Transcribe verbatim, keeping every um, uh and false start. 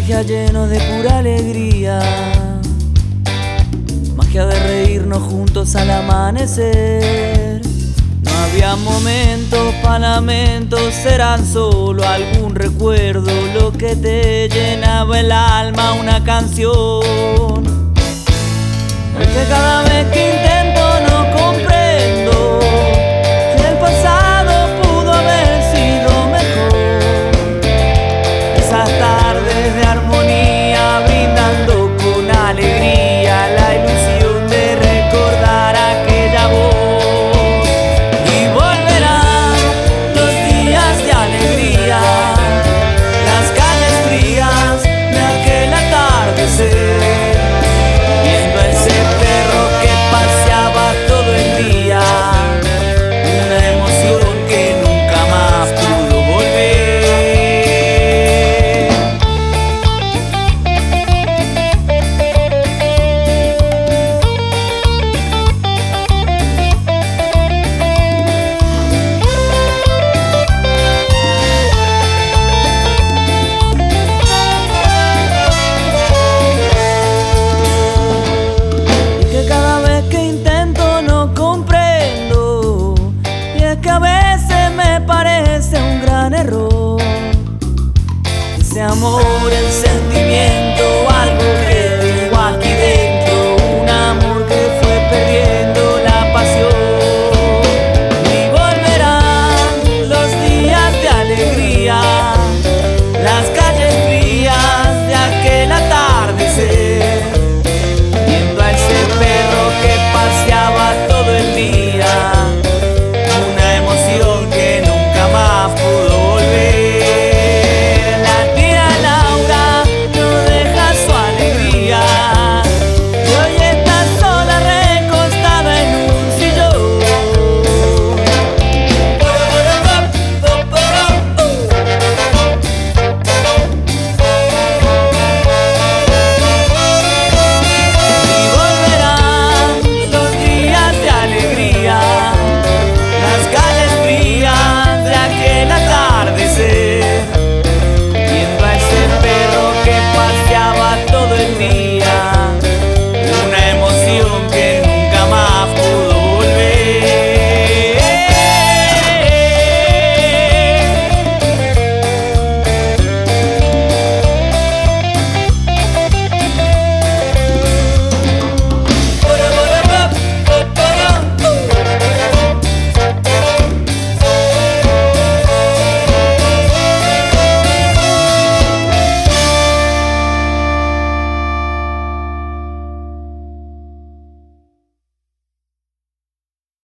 magia lleno de pura alegría, magia de reírnos juntos al amanecer. No había momentos pa' lamentos, eran solo algún recuerdo lo que te llenaba el alma, una canción. Porque cada vez que intento no comprendo que el pasado pudo haber sido mejor. Esas tardes de armonía brindando con alegría la ilusión de recordar aquella voz. Y volverán los días de alegría, las calles frías de aquel atardecer, viendo ese perro que paseaba todo el día, una emoción que nunca más pudo volver. Y que cada vez que intento no comprendo, y es que a veces me parece un gran error ese amor, el sentimiento